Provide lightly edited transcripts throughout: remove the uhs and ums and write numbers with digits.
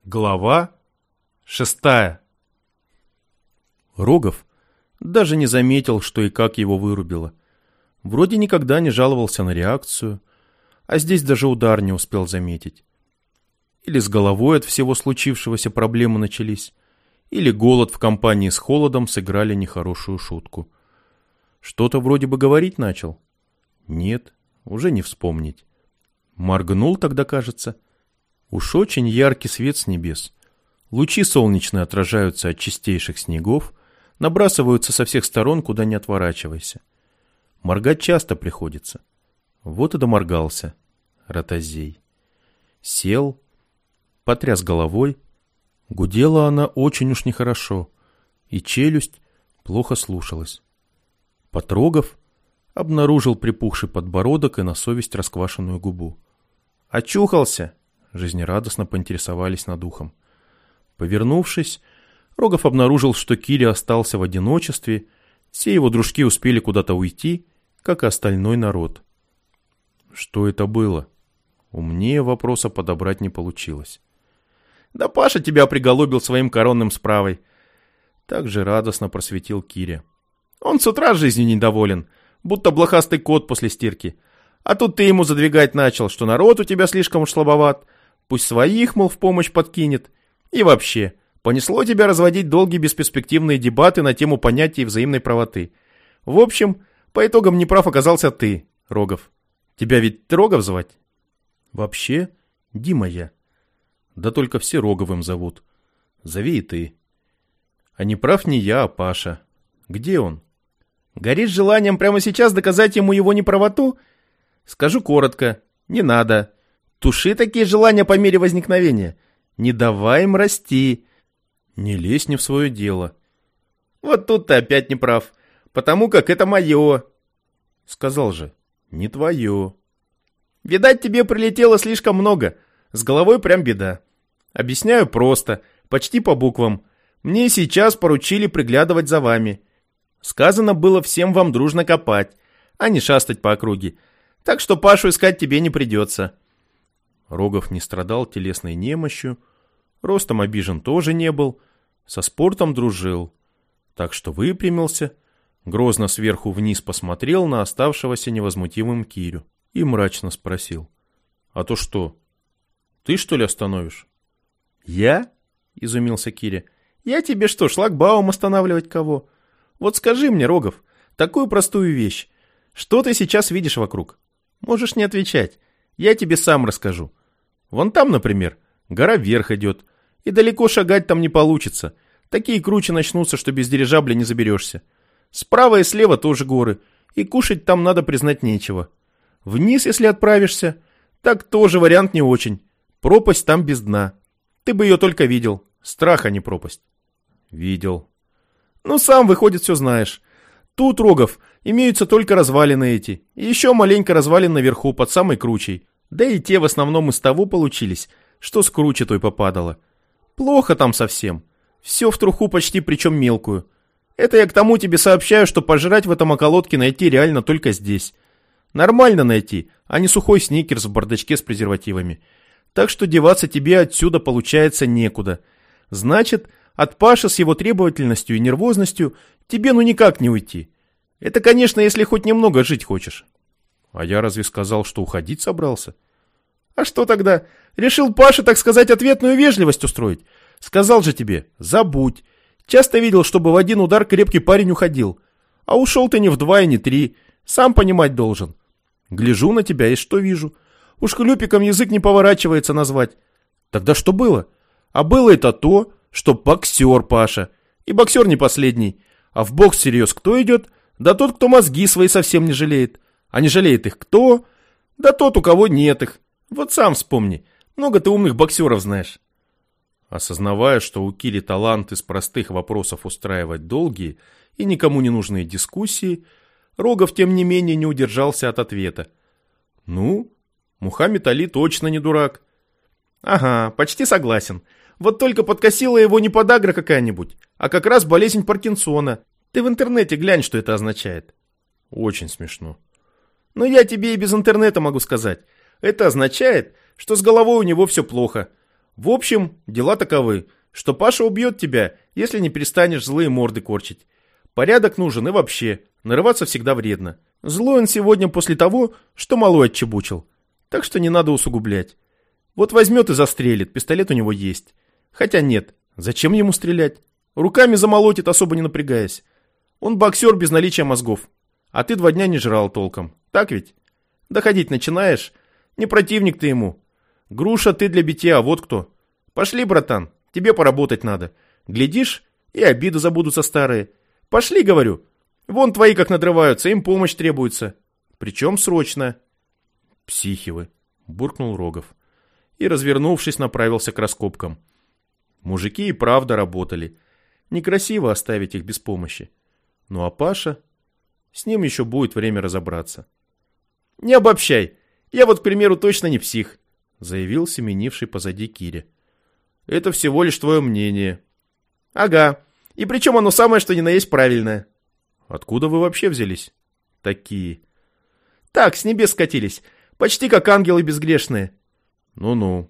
Глава 6. Рогов даже не заметил, что и как его вырубило. Вроде никогда не жаловался на реакцию, а здесь даже удар не успел заметить. Или с головой от всего случившегося проблемы начались, или голод в компании с холодом сыграли нехорошую шутку. Что-то вроде бы говорить начал. Нет, уже не вспомнить. Моргнул тогда, кажется. Уж очень яркий свет с небес. Лучи солнечные отражаются от чистейших снегов, набрасываются со всех сторон, куда не отворачивайся. Моргать часто приходится. Вот и доморгался ротозей. Сел, потряс головой. Гудела она очень уж нехорошо, и челюсть плохо слушалась. Потрогав, обнаружил припухший подбородок и на совесть расквашенную губу. «Очухался!» — жизнерадостно поинтересовались над ухом. Повернувшись, Рогов обнаружил, что Киря остался в одиночестве, все его дружки успели куда-то уйти, как и остальной народ. Что это было? Умнее вопроса подобрать не получилось. «Да Паша тебя приголубил своим коронным справой!» Так же радостно просветил Киря. «Он с утра жизнью недоволен, будто блохастый кот после стирки. А тут ты ему задвигать начал, что народ у тебя слишком уж слабоват, пусть своих, мол, в помощь подкинет. И вообще, понесло тебя разводить долгие бесперспективные дебаты на тему понятий взаимной правоты. В общем, по итогам неправ оказался ты, Рогов. Тебя ведь Рогов звать?» «Вообще, Дима я. Да только все Роговым зовут. Зови и ты. А не прав не я, а Паша. Где он?» «Горишь желанием прямо сейчас доказать ему его неправоту? Скажу коротко, не надо. Туши такие желания по мере возникновения. Не давай им расти. Не лезь не в свое дело». «Вот тут ты опять не прав, потому как это мое». «Сказал же, не твое». «Видать, тебе прилетело слишком много. С головой прям беда. Объясняю просто, почти по буквам. Мне сейчас поручили приглядывать за вами. Сказано было всем вам дружно копать, а не шастать по округе. Так что Пашу искать тебе не придется». Рогов не страдал телесной немощью, ростом обижен тоже не был, со спортом дружил. Так что выпрямился, грозно сверху вниз посмотрел на оставшегося невозмутимым Кирю и мрачно спросил: «А то что, ты что ли остановишь?» «Я?» — изумился Киря. «Я тебе что, шлагбаум останавливать кого? Вот скажи мне, Рогов, такую простую вещь. Что ты сейчас видишь вокруг? Можешь не отвечать. Я тебе сам расскажу. Вон там, например, гора вверх идет, и далеко шагать там не получится. Такие круче начнутся, что без дирижабля не заберешься. Справа и слева тоже горы, и кушать там, надо признать, нечего. Вниз, если отправишься, так тоже вариант не очень. Пропасть там без дна. Ты бы ее только видел. Страх, а не пропасть». «Видел». «Ну, сам, выходит, все знаешь. Тут, Рогов, имеются только развалины эти, и еще маленько развалин наверху, под самой кручей. Да и те в основном из того получились, что с круче той попадало. Плохо там совсем. Все в труху почти, причем мелкую. Это я к тому тебе сообщаю, что пожрать в этом околотке найти реально только здесь. Нормально найти, а не сухой сникерс в бардачке с презервативами. Так что деваться тебе отсюда получается некуда. Значит, от Паши с его требовательностью и нервозностью тебе ну никак не уйти. Это, конечно, если хоть немного жить хочешь». «А я разве сказал, что уходить собрался?» «А что тогда? Решил Паше, так сказать, ответную вежливость устроить? Сказал же тебе, забудь. Часто видел, чтобы в один удар крепкий парень уходил. А ушел ты не в 2 и не 3. Сам понимать должен. Гляжу на тебя и что вижу? Уж хлюпиком язык не поворачивается назвать. Тогда что было? А было это то, что боксер Паша. И боксер не последний. А в бокс всерьез кто идет? Да тот, кто мозги свои совсем не жалеет. А не жалеет их кто? Да тот, у кого нет их. Вот сам вспомни. Много ты умных боксеров знаешь». Осознавая, что у Кири талант из простых вопросов устраивать долгие и никому не нужные дискуссии, Рогов, тем не менее, не удержался от ответа. «Ну, Мухаммед Али точно не дурак». «Ага, почти согласен. Вот только подкосила его не подагра какая-нибудь, а как раз болезнь Паркинсона. Ты в интернете глянь, что это означает». «Очень смешно». «Но я тебе и без интернета могу сказать. Это означает, что с головой у него все плохо. В общем, дела таковы, что Паша убьет тебя, если не перестанешь злые морды корчить. Порядок нужен и вообще, нарываться всегда вредно. Злой он сегодня после того, что малой отчебучил. Так что не надо усугублять. Вот возьмет и застрелит, пистолет у него есть. Хотя нет, зачем ему стрелять? Руками замолотит, особо не напрягаясь. Он боксер без наличия мозгов. А ты 2 дня не жрал толком. Так ведь? Доходить начинаешь? Не противник ты ему. Груша ты для битья, вот кто. Пошли, братан, тебе поработать надо. Глядишь, и обиды забудутся старые. Пошли, говорю. Вон твои как надрываются, им помощь требуется. Причем срочно. Психи вы, буркнул Рогов. И, развернувшись, направился к раскопкам. Мужики и правда работали. Некрасиво оставить их без помощи. Ну а Паша? С ним еще будет время разобраться. Не обобщай. Я вот, к примеру, точно не псих, заявил семенивший позади Киря. Это всего лишь твое мнение. Ага. И причем оно самое, что ни на есть правильное. Откуда вы вообще взялись? Такие. Так, с небес скатились. Почти как ангелы безгрешные. Ну-ну.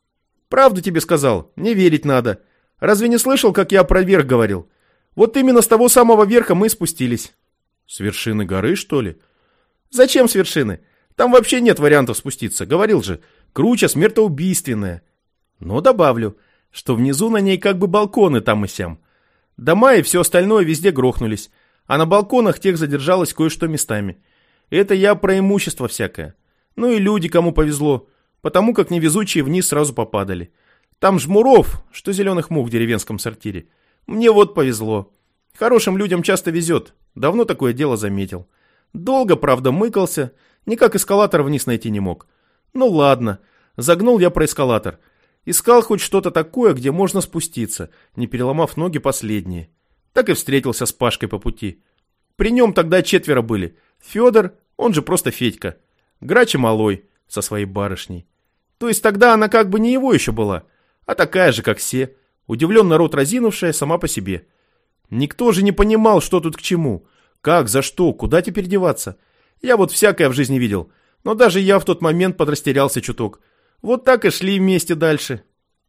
Правду тебе сказал, не верить надо. Разве не слышал, как я про верх говорил? Вот именно с того самого верха мы и спустились. С вершины горы, что ли? Зачем с вершины? Там вообще нет вариантов спуститься. Говорил же, круча смертоубийственная. Но добавлю, что внизу на ней как бы балконы там и сям. Дома и все остальное везде грохнулись. А на балконах тех задержалось кое-что местами. Это я про имущество всякое. Ну и люди, кому повезло. Потому как невезучие вниз сразу попадали. Там жмуров, что зеленых мух в деревенском сортире. Мне вот повезло. Хорошим людям часто везет. Давно такое дело заметил. Долго, правда, мыкался. Никак эскалатор вниз найти не мог. Ну ладно. Загнул я про эскалатор. Искал хоть что-то такое, где можно спуститься, не переломав ноги последние. Так и встретился с Пашкой по пути. При нем тогда 4 были. Федор, он же просто Федька. Грач и Малой со своей барышней. То есть тогда она как бы не его еще была, а такая же, как все. Удивленно рот разинувшая сама по себе. Никто же не понимал, что тут к чему. Как, за что, куда теперь деваться. Я вот всякое в жизни видел. Но даже я в тот момент подрастерялся чуток. Вот так и шли вместе дальше.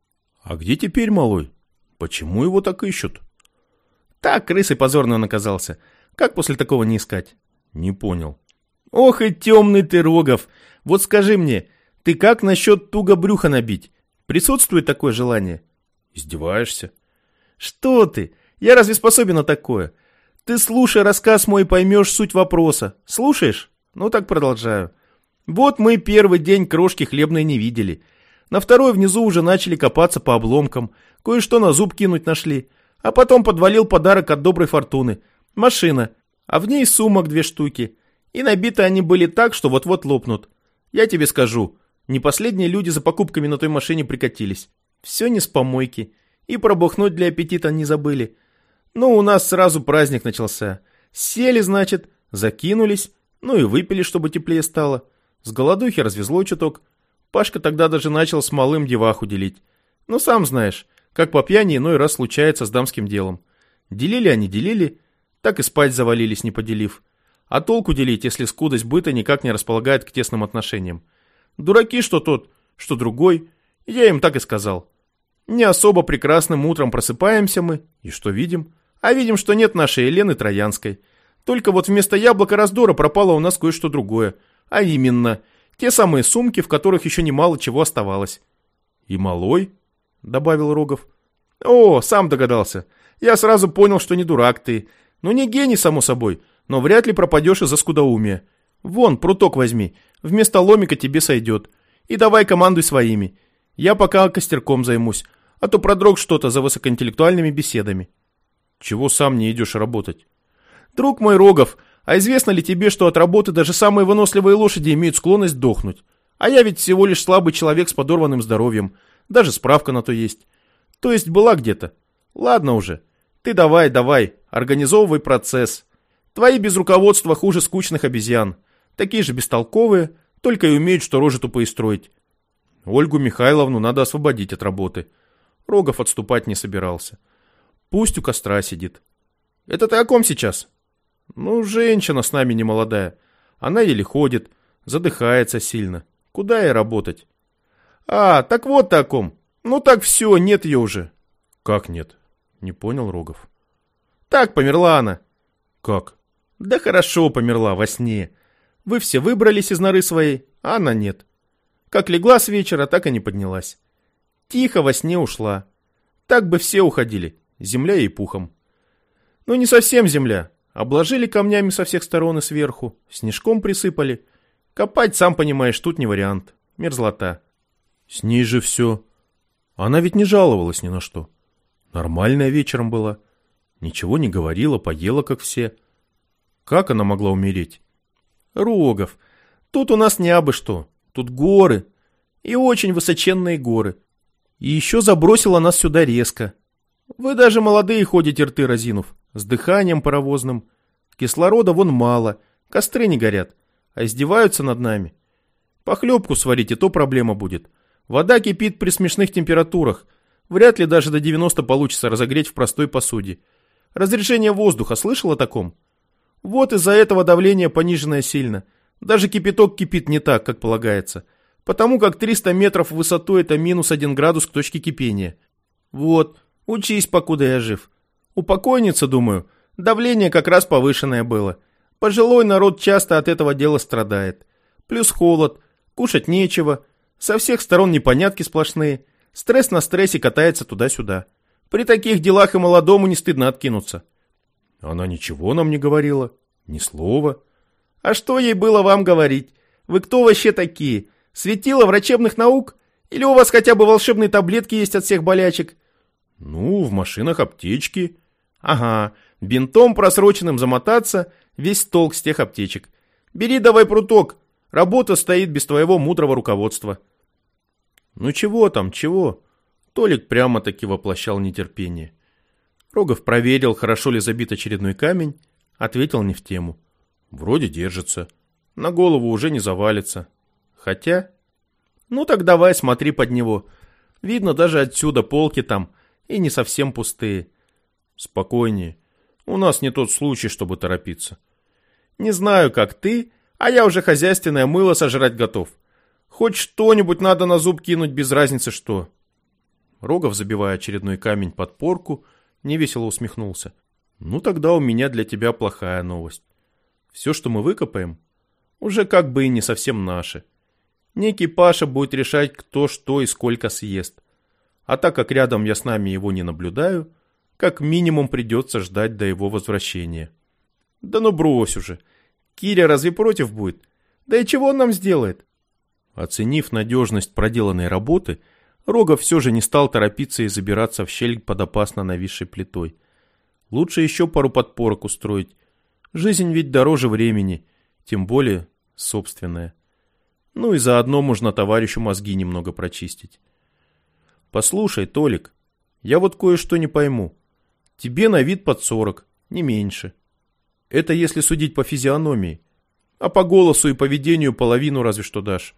А где теперь Малой? Почему его так ищут? Так, крысой позорно он оказался. Как после такого не искать? Не понял. Ох и темный ты, Рогов. Вот скажи мне, ты как насчет туго брюха набить? Присутствует такое желание? Издеваешься? Что ты? Я разве способен на такое? Ты слушай рассказ мой и поймешь суть вопроса. Слушаешь? Ну так продолжаю. Вот мы первый день крошки хлебной не видели. На второй внизу уже начали копаться по обломкам. Кое-что на зуб кинуть нашли. А потом подвалил подарок от доброй фортуны. Машина. А в ней сумок 2 штуки. И набиты они были так, что вот-вот лопнут. Я тебе скажу, не последние люди за покупками на той машине прикатились. Все не с помойки. И пробухнуть для аппетита не забыли. Ну, у нас сразу праздник начался. Сели, значит, закинулись, ну и выпили, чтобы теплее стало. С голодухи развезло чуток. Пашка тогда даже начал с малым деваху делить. Ну, сам знаешь, как по пьяни иной раз случается с дамским делом. Делили они, делили, так и спать завалились, не поделив. А толку делить, если скудость быта никак не располагает к тесным отношениям? Дураки, что тот, что другой. Я им так и сказал. Не особо прекрасным утром просыпаемся мы, и что видим? А видим, что нет нашей Елены Троянской. Только вот вместо яблока раздора пропало у нас кое-что другое. А именно, те самые сумки, в которых еще немало чего оставалось. И Малой, добавил Рогов. О, сам догадался. Я сразу понял, что не дурак ты. Ну не гений, само собой, но вряд ли пропадешь из-за скудоумия. Вон, пруток возьми, вместо ломика тебе сойдет. И давай командуй своими. Я пока костерком займусь, а то продрог что-то за высокоинтеллектуальными беседами. Чего сам не идешь работать? Друг мой Рогов, а известно ли тебе, что от работы даже самые выносливые лошади имеют склонность дохнуть? А я ведь всего лишь слабый человек с подорванным здоровьем. Даже справка на то есть. То есть была где-то. Ладно уже. Ты давай, организовывай процесс. Твои без руководства хуже скучных обезьян. Такие же бестолковые, только и умеют, что рожи тупые строить. Ольгу Михайловну надо освободить от работы. Рогов отступать не собирался. Пусть у костра сидит. Это ты о ком сейчас? Ну, женщина с нами немолодая. Она еле ходит, задыхается сильно. Куда ей работать? А, так вот ты о ком. Ну так все, нет ее уже. Как нет? Не понял Рогов. Так, померла она. Как? Да хорошо померла во сне. Вы все выбрались из норы своей, а она нет. Как легла с вечера, так и не поднялась. Тихо во сне ушла. Так бы все уходили, земля ей пухом. Ну не совсем земля. Обложили камнями со всех сторон и сверху, снежком присыпали. Копать, сам понимаешь, тут не вариант. Мерзлота. С ней же все. Она ведь не жаловалась ни на что. Нормальная вечером была. Ничего не говорила, поела, как все. Как она могла умереть? Рогов, тут у нас не абы что. Тут горы. И очень высоченные горы. И еще забросила нас сюда резко. Вы даже молодые ходите рты разинув, с дыханием паровозным. Кислорода вон мало, костры не горят, а издеваются над нами. Похлебку сварить, и то проблема будет. Вода кипит при смешных температурах. Вряд ли даже до 90 получится разогреть в простой посуде. Разрежение воздуха, слышал о таком? Вот из-за этого давление пониженное сильно. Даже кипяток кипит не так, как полагается. Потому как 300 метров в высоту это минус 1 градус к точке кипения. Вот, учись, покуда я жив. У покойницы, думаю, давление как раз повышенное было. Пожилой народ часто от этого дела страдает. Плюс холод, кушать нечего. Со всех сторон непонятки сплошные. Стресс на стрессе катается туда-сюда. При таких делах и молодому не стыдно откинуться. Она ничего нам не говорила, ни слова. А что ей было вам говорить? Вы кто вообще такие? Светило врачебных наук? Или у вас хотя бы волшебные таблетки есть от всех болячек? Ну, в машинах аптечки. Ага, бинтом просроченным замотаться, весь толк с тех аптечек. Бери давай пруток, работа стоит без твоего мудрого руководства. Ну чего там, чего? Толик прямо-таки воплощал нетерпение. Рогов проверил, хорошо ли забит очередной камень, ответил не в тему. Вроде держится. На голову уже не завалится. Хотя... Ну так давай, смотри под него. Видно даже отсюда полки там, и не совсем пустые. Спокойнее. У нас не тот случай, чтобы торопиться. Не знаю, как ты, а я уже хозяйственное мыло сожрать готов. Хоть что-нибудь надо на зуб кинуть, без разницы что. Рогов, забивая очередной камень под порку, невесело усмехнулся. Ну тогда у меня для тебя плохая новость. Все, что мы выкопаем, уже как бы и не совсем наше. Некий Паша будет решать, кто что и сколько съест. А так как рядом я с нами его не наблюдаю, как минимум придется ждать до его возвращения. Да ну брось уже. Киря разве против будет? Да и чего он нам сделает? Оценив надежность проделанной работы, Рогов все же не стал торопиться и забираться в щель под опасно нависшей плитой. Лучше еще пару подпорок устроить. Жизнь ведь дороже времени, тем более собственная. Ну и заодно можно товарищу мозги немного прочистить. Послушай, Толик, я вот кое-что не пойму. Тебе на вид под 40, не меньше. Это если судить по физиономии. А по голосу и поведению половину разве что дашь.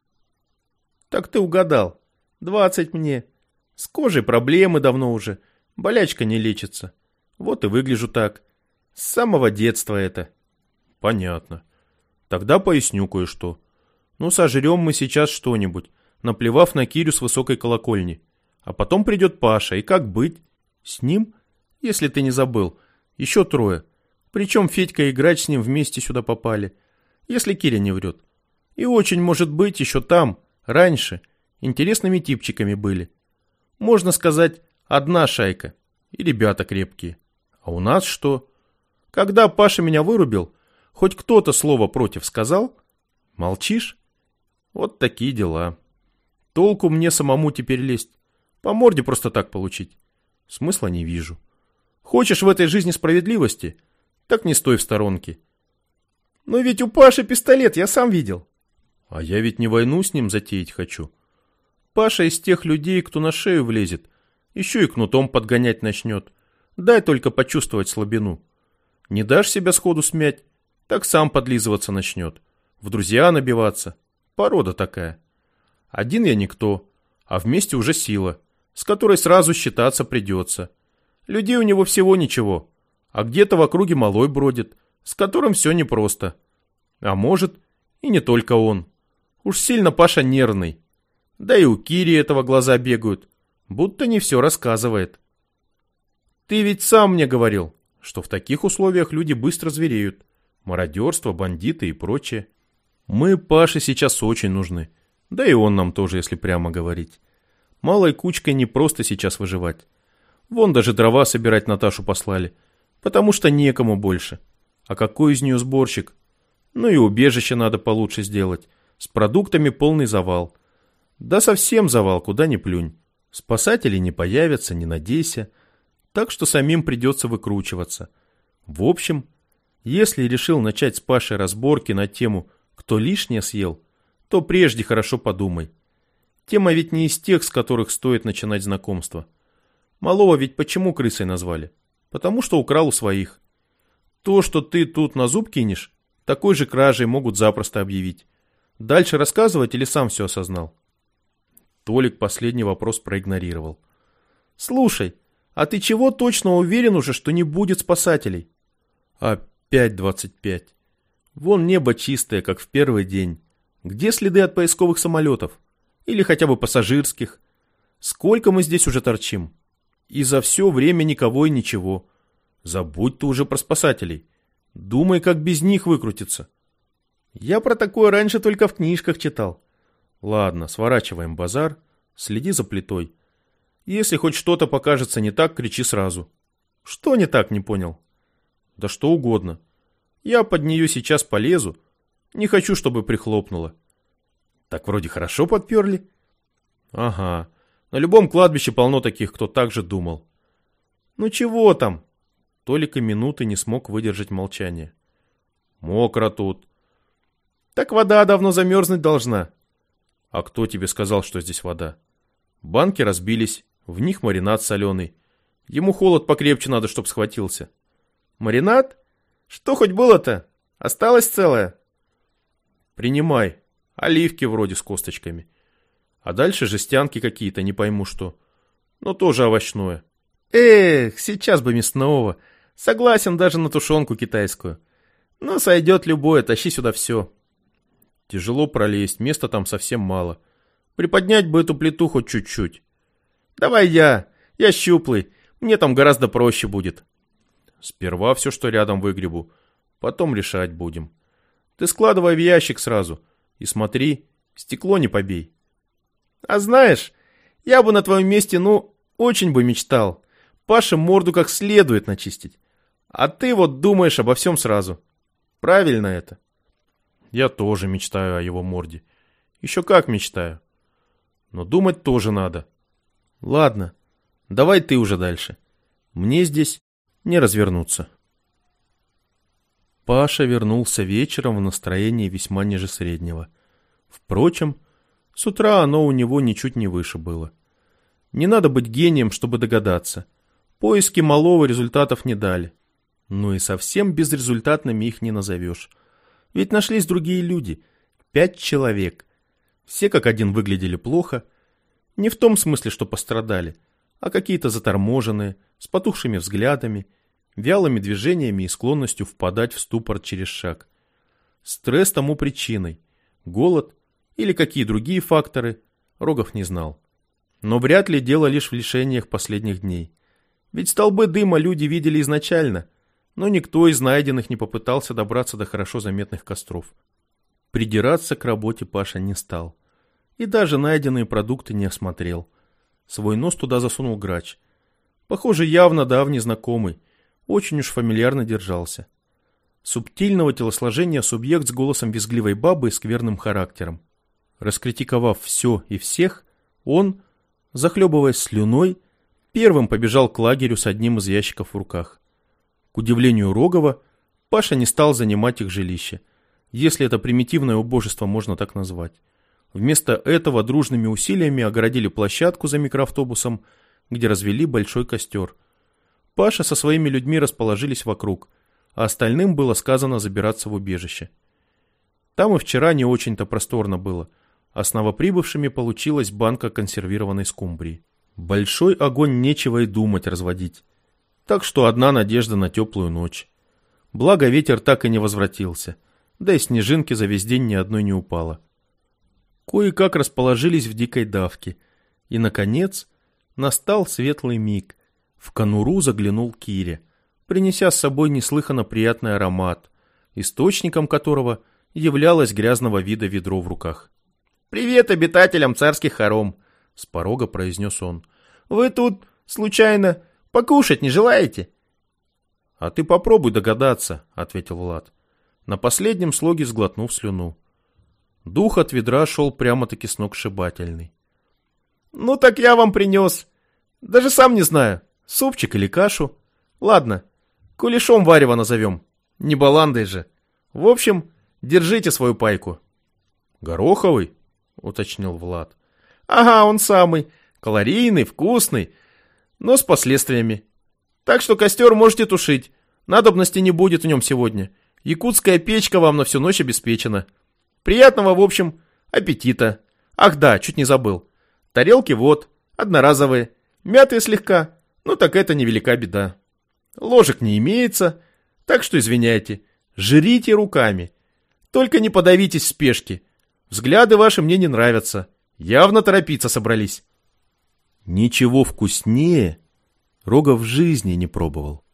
Так ты угадал. 20 мне. С кожей проблемы давно уже. Болячка не лечится. Вот и выгляжу так. С самого детства это. Понятно. Тогда поясню кое-что. Ну, сожрем мы сейчас что-нибудь, наплевав на Кирю с высокой колокольни. А потом придет Паша, и как быть? С ним, если ты не забыл, еще 3. Причем Федька и Грач с ним вместе сюда попали, если Киря не врет. И очень может быть еще там, раньше, интересными типчиками были. Можно сказать, одна шайка, и ребята крепкие. А у нас что? Когда Паша меня вырубил, хоть кто-то слово против сказал? Молчишь? Вот такие дела. Толку мне самому теперь лезть. По морде просто так получить. Смысла не вижу. Хочешь в этой жизни справедливости? Так не стой в сторонке. Но ведь у Паши пистолет, я сам видел. А я ведь не войну с ним затеять хочу. Паша из тех людей, кто на шею влезет. Еще и кнутом подгонять начнет. Дай только почувствовать слабину. Не дашь себя сходу смять, так сам подлизываться начнет. В друзья набиваться. Порода такая. Один я никто, а вместе уже сила, с которой сразу считаться придется. Людей у него всего ничего, а где-то в округе малой бродит, с которым все непросто. А может, и не только он. Уж сильно Паша нервный. Да и у Кири этого глаза бегают, будто не все рассказывает. Ты ведь сам мне говорил, что в таких условиях люди быстро звереют. Мародерство, бандиты и прочее. Мы Паше сейчас очень нужны. Да и он нам тоже, если прямо говорить. Малой кучкой не просто сейчас выживать. Вон даже дрова собирать Наташу послали, потому что некому больше. А какой из нее сборщик? Ну и убежище надо получше сделать. С продуктами полный завал. Да совсем завал, куда ни плюнь. Спасатели не появятся, не надейся. Так что самим придется выкручиваться. В общем, если решил начать с Пашей разборки на тему «кто лишнее съел», то прежде хорошо подумай. Тема ведь не из тех, с которых стоит начинать знакомство. Малого ведь почему крысой назвали? Потому что украл у своих. То, что ты тут на зуб кинешь, такой же кражей могут запросто объявить. Дальше рассказывать или сам все осознал? Толик последний вопрос проигнорировал. Слушай, а ты чего точно уверен уже, что не будет спасателей? Опять 25. Вон небо чистое, как в первый день. Где следы от поисковых самолетов? Или хотя бы пассажирских? Сколько мы здесь уже торчим? И за все время никого и ничего. Забудь ты уже про спасателей. Думай, как без них выкрутиться. Я про такое раньше только в книжках читал. Ладно, сворачиваем базар, следи за плитой. Если хоть что-то покажется не так, кричи сразу. Что не так, не понял? Да что угодно. Я под нее сейчас полезу. Не хочу, чтобы прихлопнуло. Так вроде хорошо подперли. Ага. На любом кладбище полно таких, кто так же думал. Ну чего там? Толик и минуты не смог выдержать молчание. Мокро тут. Так вода давно замерзнуть должна. А кто тебе сказал, что здесь вода? Банки разбились, в них маринад соленый. Ему холод покрепче надо, чтоб схватился. Маринад? Что хоть было-то? Осталось целое? Принимай. Оливки вроде с косточками. А дальше жестянки какие-то, не пойму что. Но тоже овощное. Эх, сейчас бы мясного. Согласен даже на тушенку китайскую. Но сойдет любое, тащи сюда все. Тяжело пролезть, места там совсем мало. Приподнять бы эту плиту хоть чуть-чуть. Давай я щуплый, мне там гораздо проще будет. Сперва все, что рядом, выгребу, потом решать будем. Ты складывай в ящик сразу и смотри, стекло не побей. А знаешь, я бы на твоем месте, очень бы мечтал Паше морду как следует начистить. А ты вот думаешь обо всем сразу. Правильно это? Я тоже мечтаю о его морде. Еще как мечтаю. Но думать тоже надо. Ладно, давай ты уже дальше. Мне здесь не развернуться. Паша вернулся вечером в настроении весьма ниже среднего. Впрочем, с утра оно у него ничуть не выше было. Не надо быть гением, чтобы догадаться. Поиски малого результатов не дали. Ну и совсем безрезультатными их не назовешь. Ведь нашлись другие люди. 5 человек. Все как один выглядели плохо. Не в том смысле, что пострадали, а какие-то заторможенные, с потухшими взглядами, вялыми движениями и склонностью впадать в ступор через шаг. Стресс тому причиной. Голод или какие другие факторы, Рогов не знал. Но вряд ли дело лишь в лишениях последних дней. Ведь столбы дыма люди видели изначально, но никто из найденных не попытался добраться до хорошо заметных костров. Придираться к работе Паша не стал. И даже найденные продукты не осмотрел. Свой нос туда засунул грач. Похоже, явно давний знакомый, очень уж фамильярно держался. Субтильного телосложения субъект с голосом визгливой бабы и скверным характером. Раскритиковав все и всех, он, захлебываясь слюной, первым побежал к лагерю с одним из ящиков в руках. К удивлению Рогова, Паша не стал занимать их жилище, если это примитивное убожество можно так назвать. Вместо этого дружными усилиями огородили площадку за микроавтобусом, где развели большой костер. Паша со своими людьми расположились вокруг, а остальным было сказано забираться в убежище. Там и вчера не очень-то просторно было, а с новоприбывшими получилась банка консервированной скумбрии. Большой огонь нечего и думать разводить, так что одна надежда на теплую ночь. Благо ветер так и не возвратился, да и снежинки за весь день ни одной не упало. Кое-как расположились в дикой давке. И, наконец, настал светлый миг. В конуру заглянул Киря, принеся с собой неслыханно приятный аромат, источником которого являлось грязного вида ведро в руках. «Привет обитателям царских хором!» — с порога произнес он. «Вы тут, случайно, покушать не желаете?» «А ты попробуй догадаться», — ответил Влад, на последнем слоге сглотнув слюну. Дух от ведра шел прямо-таки сногсшибательный. «Ну так я вам принес. Даже сам не знаю, супчик или кашу. Ладно, кулешом варево назовем. Не баландой же. В общем, держите свою пайку». «Гороховый?» — уточнил Влад. «Ага, он самый. Калорийный, вкусный, но с последствиями. Так что костер можете тушить. Надобности не будет в нем сегодня. Якутская печка вам на всю ночь обеспечена. Приятного, в общем, аппетита. Ах да, чуть не забыл. Тарелки вот, одноразовые, мятые слегка, ну так это невелика беда. Ложек не имеется, так что извиняйте, жрите руками. Только не подавитесь в спешке. Взгляды ваши мне не нравятся. Явно торопиться собрались». Ничего вкуснее Рогов в жизни не пробовал.